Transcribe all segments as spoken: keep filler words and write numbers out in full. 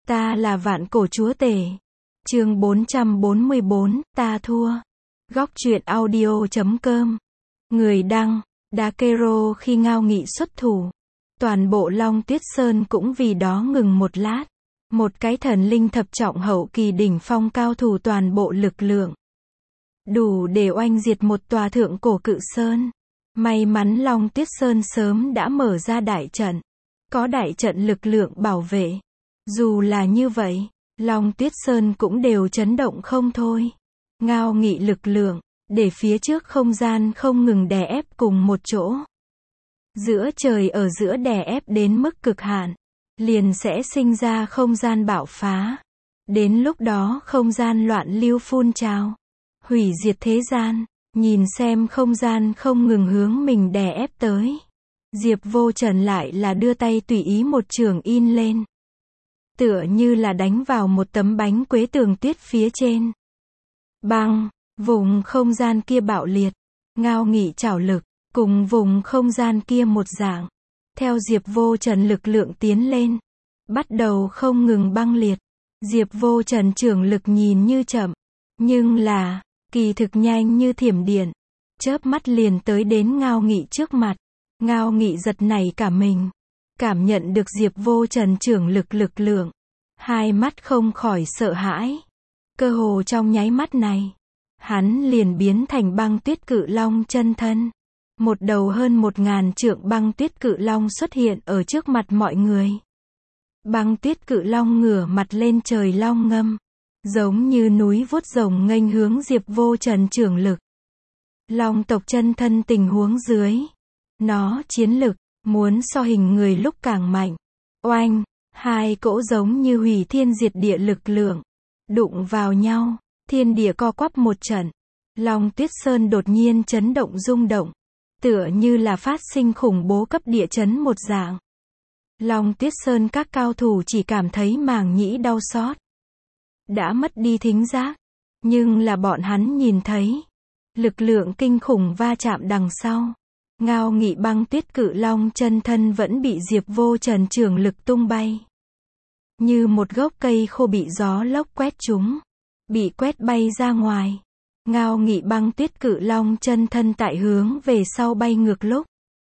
Ta là vạn cổ chúa tể. Chương bốn trăm bốn mươi bốn, ta thua. Góc truyện audio chấm com. Người đăng, Dakero. Khi Ngao Nghị xuất thủ, toàn bộ Long Tuyết Sơn cũng vì đó ngừng một lát. Một cái thần linh thập trọng hậu kỳ đỉnh phong cao thủ toàn bộ lực lượng, đủ để oanh diệt một tòa thượng cổ cự sơn. May mắn Long Tuyết Sơn sớm đã mở ra đại trận, có đại trận lực lượng bảo vệ. Dù là như vậy, Long Tuyết Sơn cũng đều chấn động không thôi. Ngao Nghị lực lượng, để phía trước không gian không ngừng đè ép cùng một chỗ. Giữa trời ở giữa đè ép đến mức cực hạn, liền sẽ sinh ra không gian bạo phá. Đến lúc đó không gian loạn lưu phun trào, hủy diệt thế gian. Nhìn xem không gian không ngừng hướng mình đè ép tới, Diệp Vô Trần lại là đưa tay tùy ý một trường in lên. Tựa như là đánh vào một tấm bánh quế tường tuyết phía trên. Bang, vùng không gian kia bạo liệt. Ngao Nghị trảo lực, cùng vùng không gian kia một dạng. Theo Diệp Vô Trần lực lượng tiến lên, bắt đầu không ngừng băng liệt. Diệp Vô Trần trường lực nhìn như chậm, nhưng là, kỳ thực nhanh như thiểm điện. Chớp mắt liền tới đến Ngao Nghị trước mặt. Ngao Nghị giật nảy cả mình. Cảm nhận được Diệp Vô Trần trường lực lực lượng. Hai mắt không khỏi sợ hãi. Cơ hồ trong nháy mắt này, hắn liền biến thành băng tuyết cự long chân thân. Một đầu hơn một ngàn trượng băng tuyết cự long xuất hiện ở trước mặt mọi người. Băng tuyết cự long ngửa mặt lên trời long ngâm, giống như núi vuốt rồng nghênh hướng Diệp Vô Trần trưởng lực. Long tộc chân thân tình huống dưới, nó chiến lực muốn so hình người lúc càng mạnh. Oanh, hai cỗ giống như hủy thiên diệt địa lực lượng đụng vào nhau, thiên địa co quắp một trận. Long Tuyết Sơn đột nhiên chấn động rung động, tựa như là phát sinh khủng bố cấp địa chấn một dạng. Long Tuyết Sơn các cao thủ chỉ cảm thấy màng nhĩ đau xót, đã mất đi thính giác, nhưng là bọn hắn nhìn thấy lực lượng kinh khủng va chạm đằng sau. Ngao Nghị băng tuyết cự long chân thân vẫn bị Diệp Vô Trần trường lực tung bay, như một gốc cây khô bị gió lốc quét trúng, bị quét bay ra ngoài. Ngao Nghị băng tuyết cự long chân thân tại hướng về sau bay ngược lúc,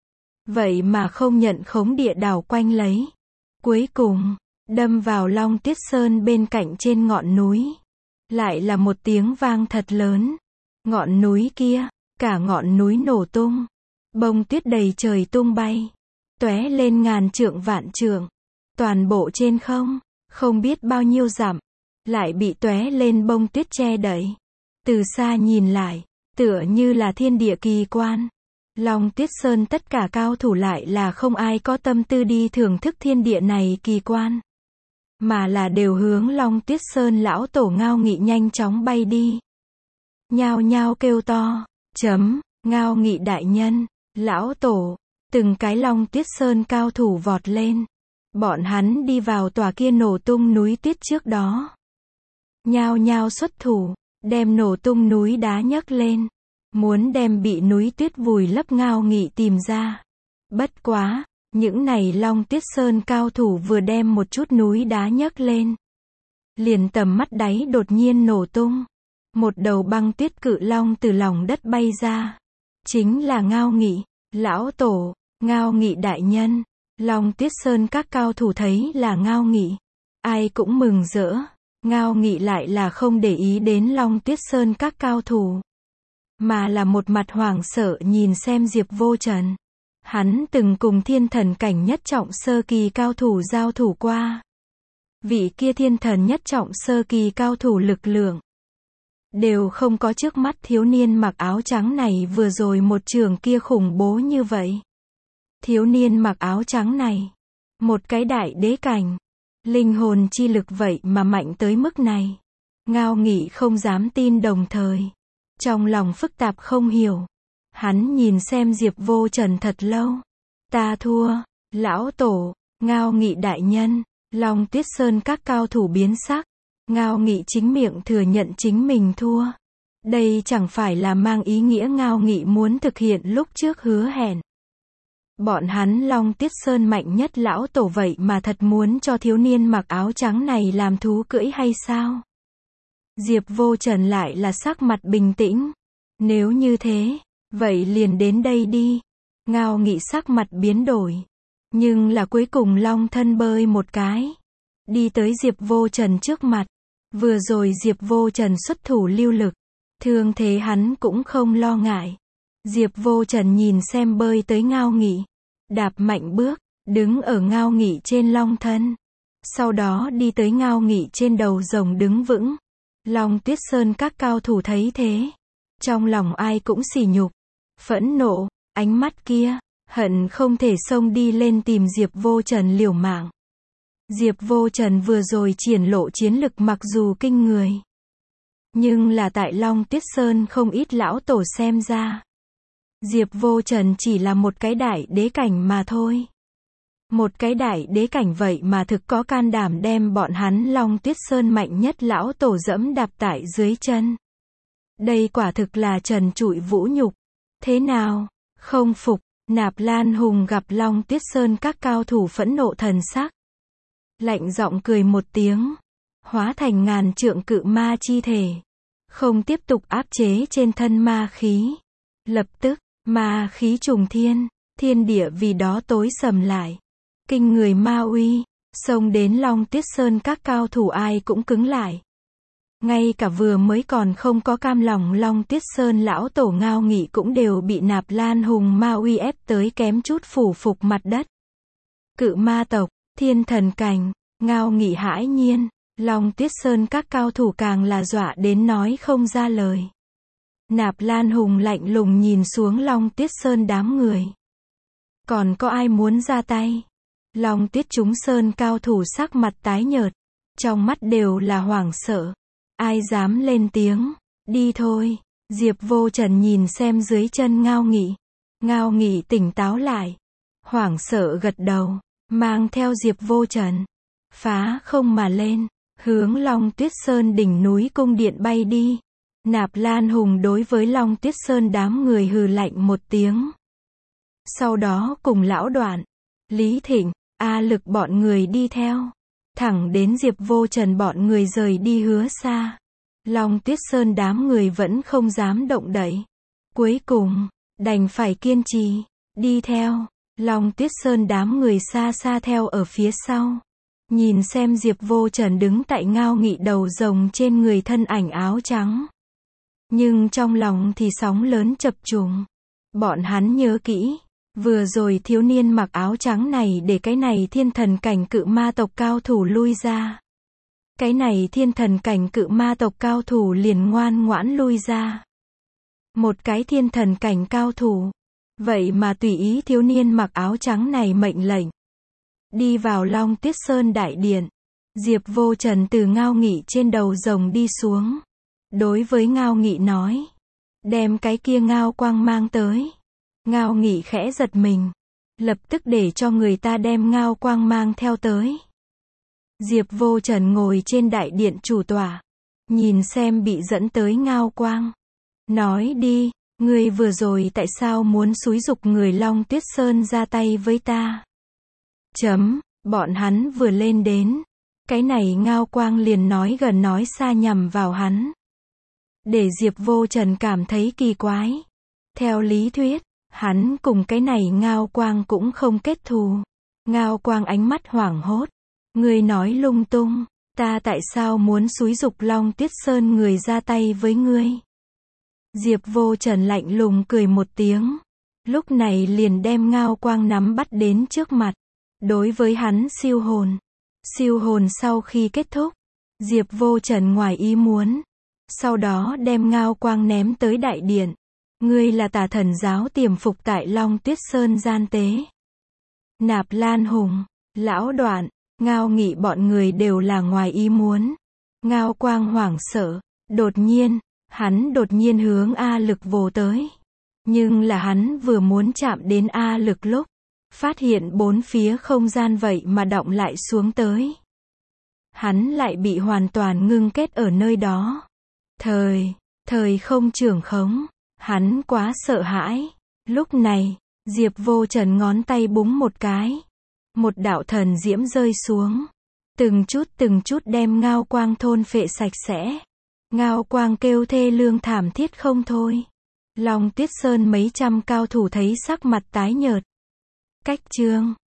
vậy mà không nhận khống địa đảo quanh lấy, cuối cùng đâm vào Long Tuyết Sơn bên cạnh trên ngọn núi. Lại là một tiếng vang thật lớn. Ngọn núi kia, cả ngọn núi nổ tung, bông tuyết đầy trời tung bay, tóe lên ngàn trượng vạn trượng. Toàn bộ trên không, không biết bao nhiêu dặm, lại bị tóe lên bông tuyết che đậy. Từ xa nhìn lại, tựa như là thiên địa kỳ quan. Long Tuyết Sơn tất cả cao thủ lại là không ai có tâm tư đi thưởng thức thiên địa này kỳ quan, mà là đều hướng Long Tuyết Sơn lão tổ Ngao Nghị nhanh chóng bay đi. Nhao nhao kêu to, chấm, Ngao Nghị đại nhân, lão tổ. Từng cái Long Tuyết Sơn cao thủ vọt lên. Bọn hắn đi vào tòa kia nổ tung núi tuyết trước đó. Nhao nhao xuất thủ, đem nổ tung núi đá nhấc lên. Muốn đem bị núi tuyết vùi lấp Ngao Nghị tìm ra. Bất quá, những này Long Tuyết Sơn cao thủ vừa đem một chút núi đá nhấc lên, liền tầm mắt đáy đột nhiên nổ tung. Một đầu băng tuyết cự long từ lòng đất bay ra. Chính là Ngao Nghị, lão tổ, Ngao Nghị đại nhân. Long Tuyết Sơn các cao thủ thấy là Ngao Nghị, ai cũng mừng rỡ. Ngao Nghị lại là không để ý đến Long Tuyết Sơn các cao thủ, mà là một mặt hoảng sợ nhìn xem Diệp Vô Trần. Hắn từng cùng thiên thần cảnh nhất trọng sơ kỳ cao thủ giao thủ qua. Vị kia thiên thần nhất trọng sơ kỳ cao thủ lực lượng, đều không có trước mắt thiếu niên mặc áo trắng này vừa rồi một trường kia khủng bố như vậy. Thiếu niên mặc áo trắng này, một cái đại đế cảnh, linh hồn chi lực vậy mà mạnh tới mức này. Ngao Nghị không dám tin đồng thời, trong lòng phức tạp không hiểu. Hắn nhìn xem Diệp Vô Trần thật lâu. Ta thua, lão tổ, Ngao Nghị đại nhân. Long Tuyết Sơn các cao thủ biến sắc. Ngao Nghị chính miệng thừa nhận chính mình thua. Đây chẳng phải là mang ý nghĩa Ngao Nghị muốn thực hiện lúc trước hứa hẹn. Bọn hắn Long Tiết Sơn mạnh nhất lão tổ vậy mà thật muốn cho thiếu niên mặc áo trắng này làm thú cưỡi hay sao? Diệp Vô Trần lại là sắc mặt bình tĩnh. Nếu như thế, vậy liền đến đây đi. Ngao Nghị sắc mặt biến đổi. Nhưng là cuối cùng long thân bơi một cái. Đi tới Diệp Vô Trần trước mặt. Vừa rồi Diệp Vô Trần xuất thủ lưu lực. Thương thế hắn cũng không lo ngại. Diệp Vô Trần nhìn xem bơi tới Ngao Nghị. Đạp mạnh bước, đứng ở Ngao Nghị trên long thân. Sau đó đi tới Ngao Nghị trên đầu rồng đứng vững. Long Tuyết Sơn các cao thủ thấy thế. Trong lòng ai cũng sỉ nhục. Phẫn nộ, ánh mắt kia, hận không thể xông đi lên tìm Diệp Vô Trần liều mạng. Diệp Vô Trần vừa rồi triển lộ chiến lực mặc dù kinh người. Nhưng là tại Long Tuyết Sơn không ít lão tổ xem ra. Diệp Vô Trần chỉ là một cái đại đế cảnh mà thôi. Một cái đại đế cảnh vậy mà thực có can đảm đem bọn hắn Long Tuyết Sơn mạnh nhất lão tổ dẫm đạp tại dưới chân. Đây quả thực là trần trụi vũ nhục. Thế nào? Không phục. Nạp Lan Hùng gặp Long Tuyết Sơn các cao thủ phẫn nộ thần sắc. Lạnh giọng cười một tiếng. Hóa thành ngàn trượng cự ma chi thể. Không tiếp tục áp chế trên thân ma khí. Lập tức, ma khí trùng thiên. Thiên địa vì đó tối sầm lại. Kinh người ma uy. Xông đến Long Tuyết Sơn các cao thủ ai cũng cứng lại. Ngay cả vừa mới còn không có cam lòng Long Tuyết Sơn lão tổ Ngao Nghị cũng đều bị Nạp Lan Hùng ma uy ép tới kém chút phủ phục mặt đất. Cự ma tộc, thiên thần cảnh, Ngao Nghị hãi nhiên, Long Tuyết Sơn các cao thủ càng là dọa đến nói không ra lời. Nạp Lan Hùng lạnh lùng nhìn xuống Long Tuyết Sơn đám người. Còn có ai muốn ra tay? Long Tuyết chúng Sơn cao thủ sắc mặt tái nhợt, trong mắt đều là hoảng sợ. Ai dám lên tiếng? Đi thôi. Diệp Vô Trần nhìn xem dưới chân Ngao Nghị. Ngao Nghị tỉnh táo lại. Hoảng sợ gật đầu. Mang theo Diệp Vô Trần. Phá không mà lên. Hướng Long Tuyết Sơn đỉnh núi cung điện bay đi. Nạp Lan Hùng đối với Long Tuyết Sơn đám người hừ lạnh một tiếng. Sau đó cùng lão Đoạn, Lý Thịnh, A Lực bọn người đi theo. Thẳng đến Diệp Vô Trần bọn người rời đi Hứa Xa. Long Tuyết Sơn đám người vẫn không dám động đậy. Cuối cùng, đành phải kiên trì, đi theo. Long Tuyết Sơn đám người xa xa theo ở phía sau. Nhìn xem Diệp Vô Trần đứng tại Ngao Nghị đầu rồng trên người thân ảnh áo trắng. Nhưng trong lòng thì sóng lớn chập trùng. Bọn hắn nhớ kỹ. Vừa rồi thiếu niên mặc áo trắng này để cái này thiên thần cảnh cự ma tộc cao thủ lui ra. Cái này thiên thần cảnh cự ma tộc cao thủ liền ngoan ngoãn lui ra. Một cái thiên thần cảnh cao thủ. Vậy mà tùy ý thiếu niên mặc áo trắng này mệnh lệnh. Đi vào Long Tuyết Sơn đại điện. Diệp Vô Trần từ Ngao Nghị trên đầu rồng đi xuống. Đối với Ngao Nghị nói. Đem cái kia ngao quang mang tới. Ngao Nghị khẽ giật mình. Lập tức để cho người ta đem ngao quang mang theo tới. Diệp Vô Trần ngồi trên đại điện chủ tọa. Nhìn xem bị dẫn tới ngao quang. Nói đi, ngươi vừa rồi tại sao muốn xúi giục người Long Tuyết Sơn ra tay với ta? Chấm, bọn hắn vừa lên đến. Cái này ngao quang liền nói gần nói xa nhằm vào hắn. Để Diệp Vô Trần cảm thấy kỳ quái. Theo lý thuyết, hắn cùng cái này ngao quang cũng không kết thù. Ngao quang ánh mắt hoảng hốt. Ngươi nói lung tung, ta tại sao muốn xúi giục Long Tuyết Sơn người ra tay với ngươi? Diệp Vô Trần lạnh lùng cười một tiếng. Lúc này liền đem ngao quang nắm bắt đến trước mặt. Đối với hắn siêu hồn. Siêu hồn sau khi kết thúc. Diệp Vô Trần ngoài ý muốn. Sau đó đem ngao quang ném tới đại điện. Ngươi là Tà Thần giáo tiềm phục tại Long Tuyết Sơn gian tế. Nạp Lan Hùng, lão Đoạn, Ngao Nghị bọn người đều là ngoài ý muốn. Ngao quang hoảng sợ. Đột nhiên, hắn đột nhiên hướng A Lực vồ tới. Nhưng là hắn vừa muốn chạm đến A Lực lúc. Phát hiện bốn phía không gian vậy mà đọng lại xuống tới. Hắn lại bị hoàn toàn ngưng kết ở nơi đó. Thời, thời không trưởng khống. Hắn quá sợ hãi. Lúc này, Diệp Vô Trần ngón tay búng một cái. Một đạo thần diễm rơi xuống. Từng chút từng chút đem Ngao Quang thôn phệ sạch sẽ. Ngao Quang kêu thê lương thảm thiết không thôi. Long Tuyết Sơn mấy trăm cao thủ thấy sắc mặt tái nhợt. Cách chương